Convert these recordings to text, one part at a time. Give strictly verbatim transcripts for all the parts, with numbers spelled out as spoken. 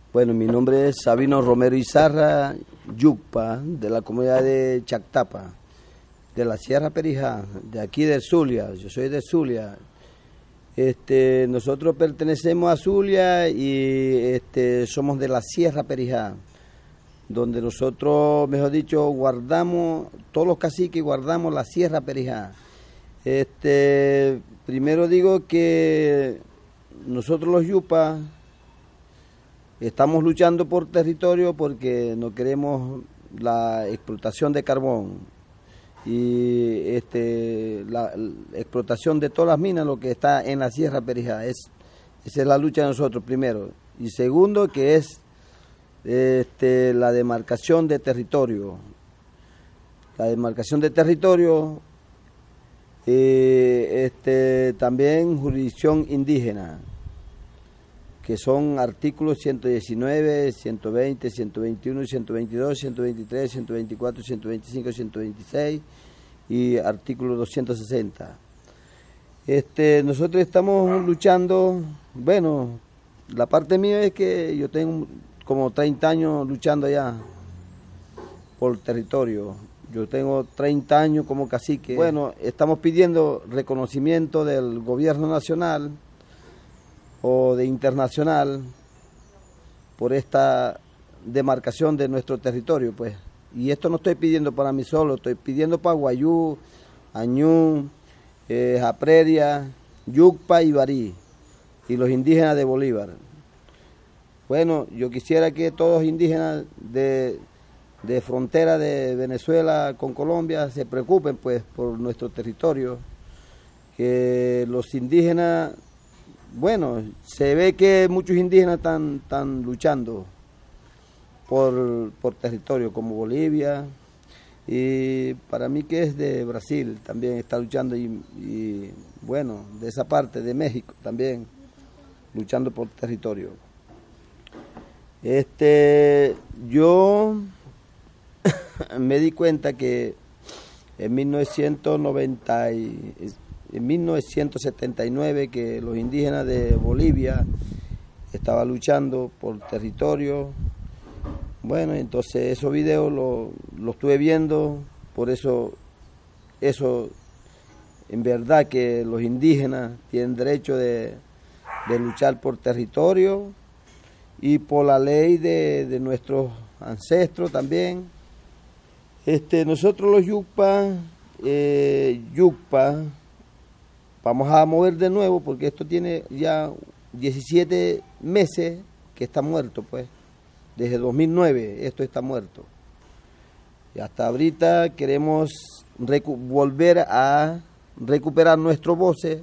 Bueno, mi nombre es Sabino Romero Izarra, Yucpa, de la comunidad de Chactapa, de la Sierra Perijá, de aquí de Zulia. Yo soy de Zulia. Este, nosotros pertenecemos a Zulia y este, somos de la Sierra Perijá, donde nosotros, mejor dicho, guardamos, todos los caciques guardamos la Sierra Perijá. Este, primero digo que nosotros los Yupa estamos luchando por territorio porque no queremos la explotación de carbón y este, la, la explotación de todas las minas, lo que está en la Sierra Perijá. Es, esa es la lucha de nosotros, primero. Y segundo, que es este, la demarcación de territorio. La demarcación de territorio, eh, este, también jurisdicción indígena, que son artículos ciento diecinueve, ciento veinte, ciento veintiuno, ciento veintidós, ciento veintitrés, ciento veinticuatro, ciento veinticinco, ciento veintiséis y artículo doscientos sesenta. Este, nosotros estamos luchando, bueno, la parte mía es que yo tengo como treinta años luchando allá por territorio. Yo tengo treinta años como cacique. Bueno, estamos pidiendo reconocimiento del gobierno nacional o de internacional por esta demarcación de nuestro territorio, pues. Y esto no estoy pidiendo para mí solo, estoy pidiendo para Guayú, Añú, eh, Japreria, Yucpa y Barí, y los indígenas de Bolívar. Bueno, yo quisiera que todos los indígenas de, de frontera de Venezuela con Colombia se preocupen, pues, por nuestro territorio, que los indígenas, bueno, se ve que muchos indígenas están, están luchando por, por territorio, como Bolivia, y para mí que es de Brasil también está luchando, y, y bueno, de esa parte de México también, luchando por territorio. Este, yo me di cuenta que en mil novecientos noventa y En mil novecientos setenta y nueve que los indígenas de Bolivia estaban luchando por territorio. Bueno, entonces esos videos los lo estuve viendo, por eso, eso en verdad que los indígenas tienen derecho de, de luchar por territorio y por la ley de, de nuestros ancestros también. Este, nosotros los Yucpa, eh, Yucpa, vamos a mover de nuevo porque esto tiene ya diecisiete meses que está muerto, pues. Desde dos mil nueve esto está muerto. Y hasta ahorita queremos volver a recuperar nuestros voces.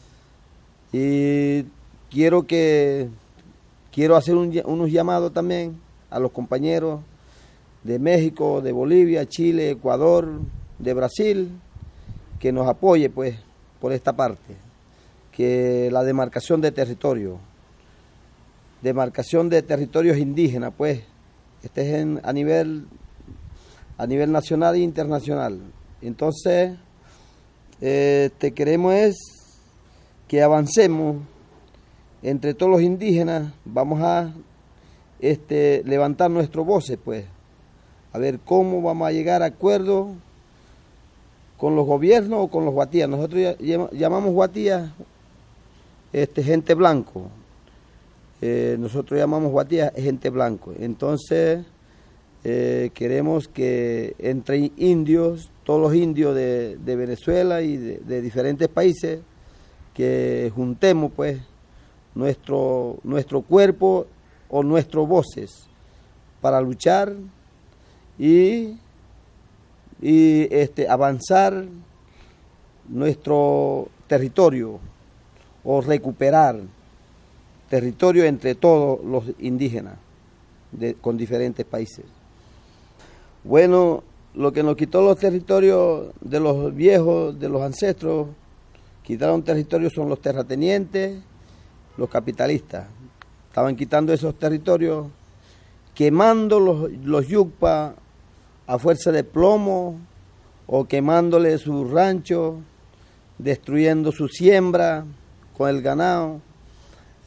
Y quiero que quiero hacer un, unos llamados también a los compañeros de México, de Bolivia, Chile, Ecuador, de Brasil, que nos apoye, pues, por esta parte, que la demarcación de territorio, demarcación de territorios indígenas, pues, este es en, a nivel a nivel nacional e internacional. Entonces, eh, te queremos es que avancemos entre todos los indígenas, vamos a este, levantar nuestras voces, pues, a ver cómo vamos a llegar a acuerdos con los gobiernos o con los guatías. Nosotros llamamos guatías este, gente blanco. Eh, nosotros llamamos guatías gente blanco. Entonces, eh, queremos que entre indios, todos los indios de, de Venezuela y de, de diferentes países, que juntemos, pues, nuestro, nuestro cuerpo o nuestras voces para luchar y y este, avanzar nuestro territorio o recuperar territorio entre todos los indígenas de, con diferentes países. Bueno, lo que nos quitó los territorios de los viejos, de los ancestros, quitaron territorios son los terratenientes, los capitalistas. Estaban quitando esos territorios, quemando los, los yucpa a fuerza de plomo o quemándole su rancho, destruyendo su siembra con el ganado.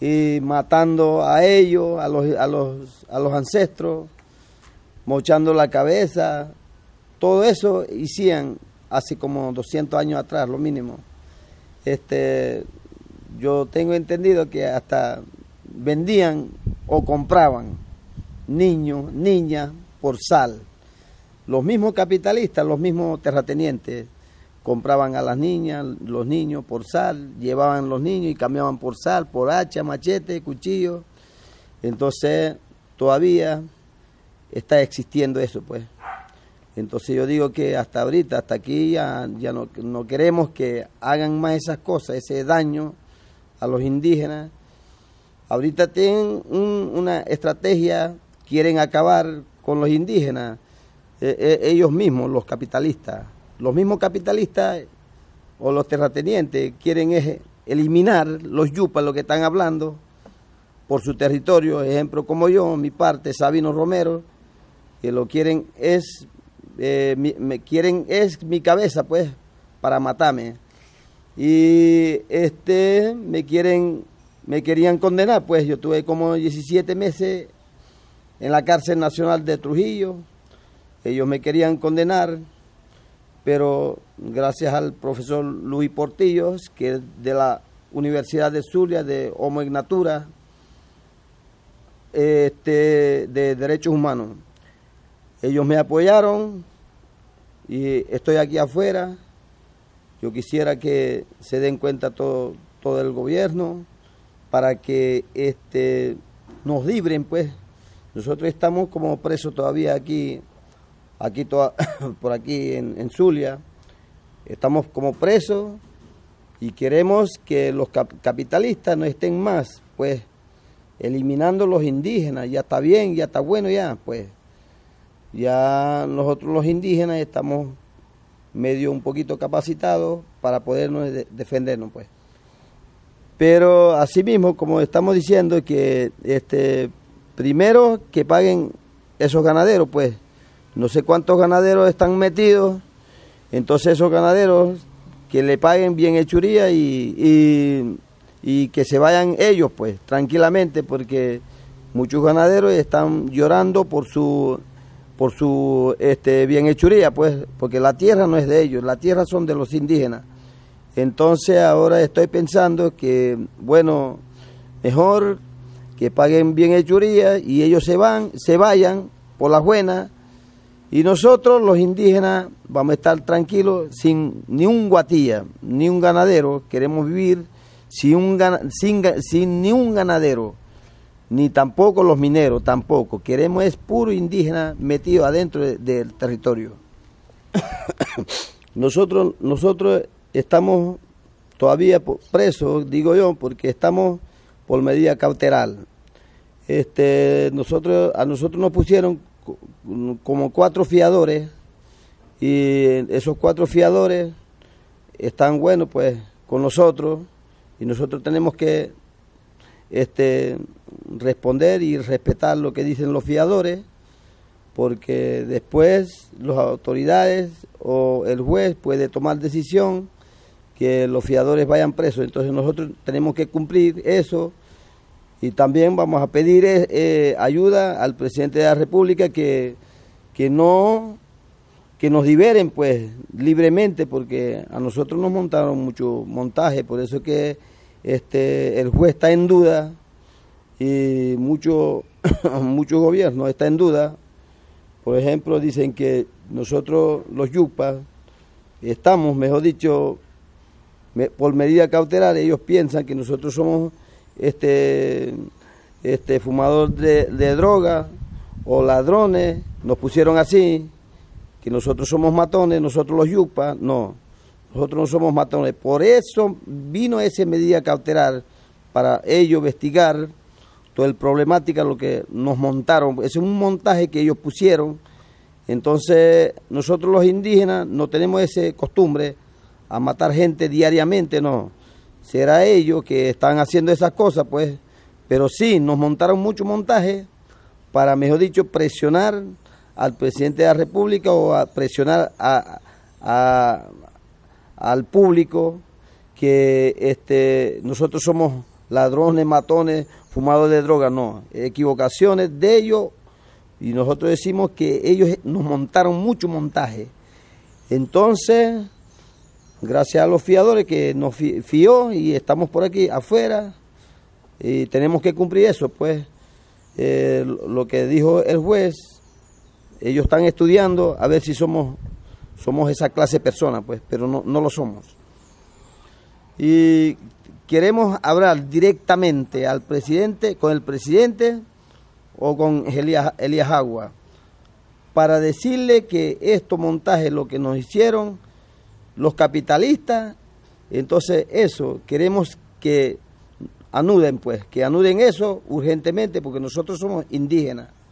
y matando a ellos, a los, a los, a los ancestros, mochando la cabeza. Todo eso hicían hace como doscientos años atrás, lo mínimo. Este, yo tengo entendido que hasta vendían o compraban niños, niñas por sal. Los mismos capitalistas, los mismos terratenientes, compraban a las niñas, los niños por sal, llevaban los niños y cambiaban por sal, por hacha, machete, cuchillo. Entonces todavía está existiendo eso, pues. Entonces yo digo que hasta ahorita, hasta aquí ya, ya no, no queremos que hagan más esas cosas, ese daño a los indígenas. Ahorita tienen un, una estrategia, quieren acabar con los indígenas, eh, eh, ellos mismos, los capitalistas. Los mismos capitalistas o los terratenientes quieren es eliminar los yupas, lo que están hablando, por su territorio. Ejemplo como yo, mi parte, Sabino Romero, que lo quieren es, eh, mi, me quieren es mi cabeza, pues, para matarme. Y este, me quieren, me querían condenar, pues, yo tuve como diecisiete meses en la cárcel nacional de Trujillo. Ellos me querían condenar, pero gracias al profesor Luis Portillos, que es de la Universidad de Zulia, de Homo Ignatura, este, de Derechos Humanos, ellos me apoyaron y estoy aquí afuera. Yo quisiera que se den cuenta todo, todo el gobierno para que este, nos libren, pues. Nosotros estamos como presos todavía aquí, aquí toda, por aquí en, en Zulia, estamos como presos y queremos que los cap capitalistas no estén más, pues, eliminando los indígenas. Ya está bien, ya está bueno ya, pues, ya nosotros los indígenas estamos medio un poquito capacitados para podernos de defendernos, pues. Pero asimismo, como estamos diciendo, que este primero que paguen esos ganaderos, pues, no sé cuántos ganaderos están metidos, entonces esos ganaderos que le paguen bien hechuría y, y, y que se vayan ellos, pues, tranquilamente, porque muchos ganaderos están llorando por su por su este, bien hechuría, pues, porque la tierra no es de ellos, la tierra son de los indígenas. Entonces ahora estoy pensando que, bueno, mejor que paguen bien hechuría y ellos se van, se vayan por las buenas. Y nosotros, los indígenas, vamos a estar tranquilos sin ni un guatilla, ni un ganadero. Queremos vivir sin, un, sin, sin ni un ganadero, ni tampoco los mineros, tampoco. Queremos es puro indígena metido adentro de, del territorio. nosotros, nosotros estamos todavía presos, digo yo, porque estamos por medida cautelar. Este, nosotros, a nosotros nos pusieron como cuatro fiadores y esos cuatro fiadores están, bueno, pues con nosotros y nosotros tenemos que este, responder y respetar lo que dicen los fiadores, porque después las autoridades o el juez puede tomar decisión que los fiadores vayan presos. Entonces nosotros tenemos que cumplir eso. Y también vamos a pedir eh, ayuda al presidente de la República que, que no que nos liberen, pues, libremente, porque a nosotros nos montaron mucho montaje, por eso que este el juez está en duda y mucho muchos gobiernos está en duda. Por ejemplo, dicen que nosotros los yupas estamos, mejor dicho, me, por medida cautelar, ellos piensan que nosotros somos este este fumador de, de droga o ladrones, nos pusieron así, que nosotros somos matones, nosotros los yupas. No, nosotros no somos matones. Por eso vino esa medida cautelar, para ellos investigar toda la problemática, lo que nos montaron. Ese es un montaje que ellos pusieron. Entonces nosotros los indígenas no tenemos esa costumbre a matar gente diariamente, no. Será ellos que están haciendo esas cosas, pues, pero sí, nos montaron mucho montaje para, mejor dicho, presionar al presidente de la República o a presionar a, a, al público que este, nosotros somos ladrones, matones, fumadores de droga, no, equivocaciones de ellos, y nosotros decimos que ellos nos montaron mucho montaje. Entonces, gracias a los fiadores que nos fió y estamos por aquí afuera, y tenemos que cumplir eso, pues, eh, lo que dijo el juez, ellos están estudiando a ver si somos, somos esa clase de personas, pues, pero no, no lo somos. Y queremos hablar directamente al presidente, con el presidente o con Elías, Elías Agua, para decirle que estos montajes, lo que nos hicieron los capitalistas, entonces eso, queremos que anuden, pues, que anuden eso urgentemente, porque nosotros somos indígenas.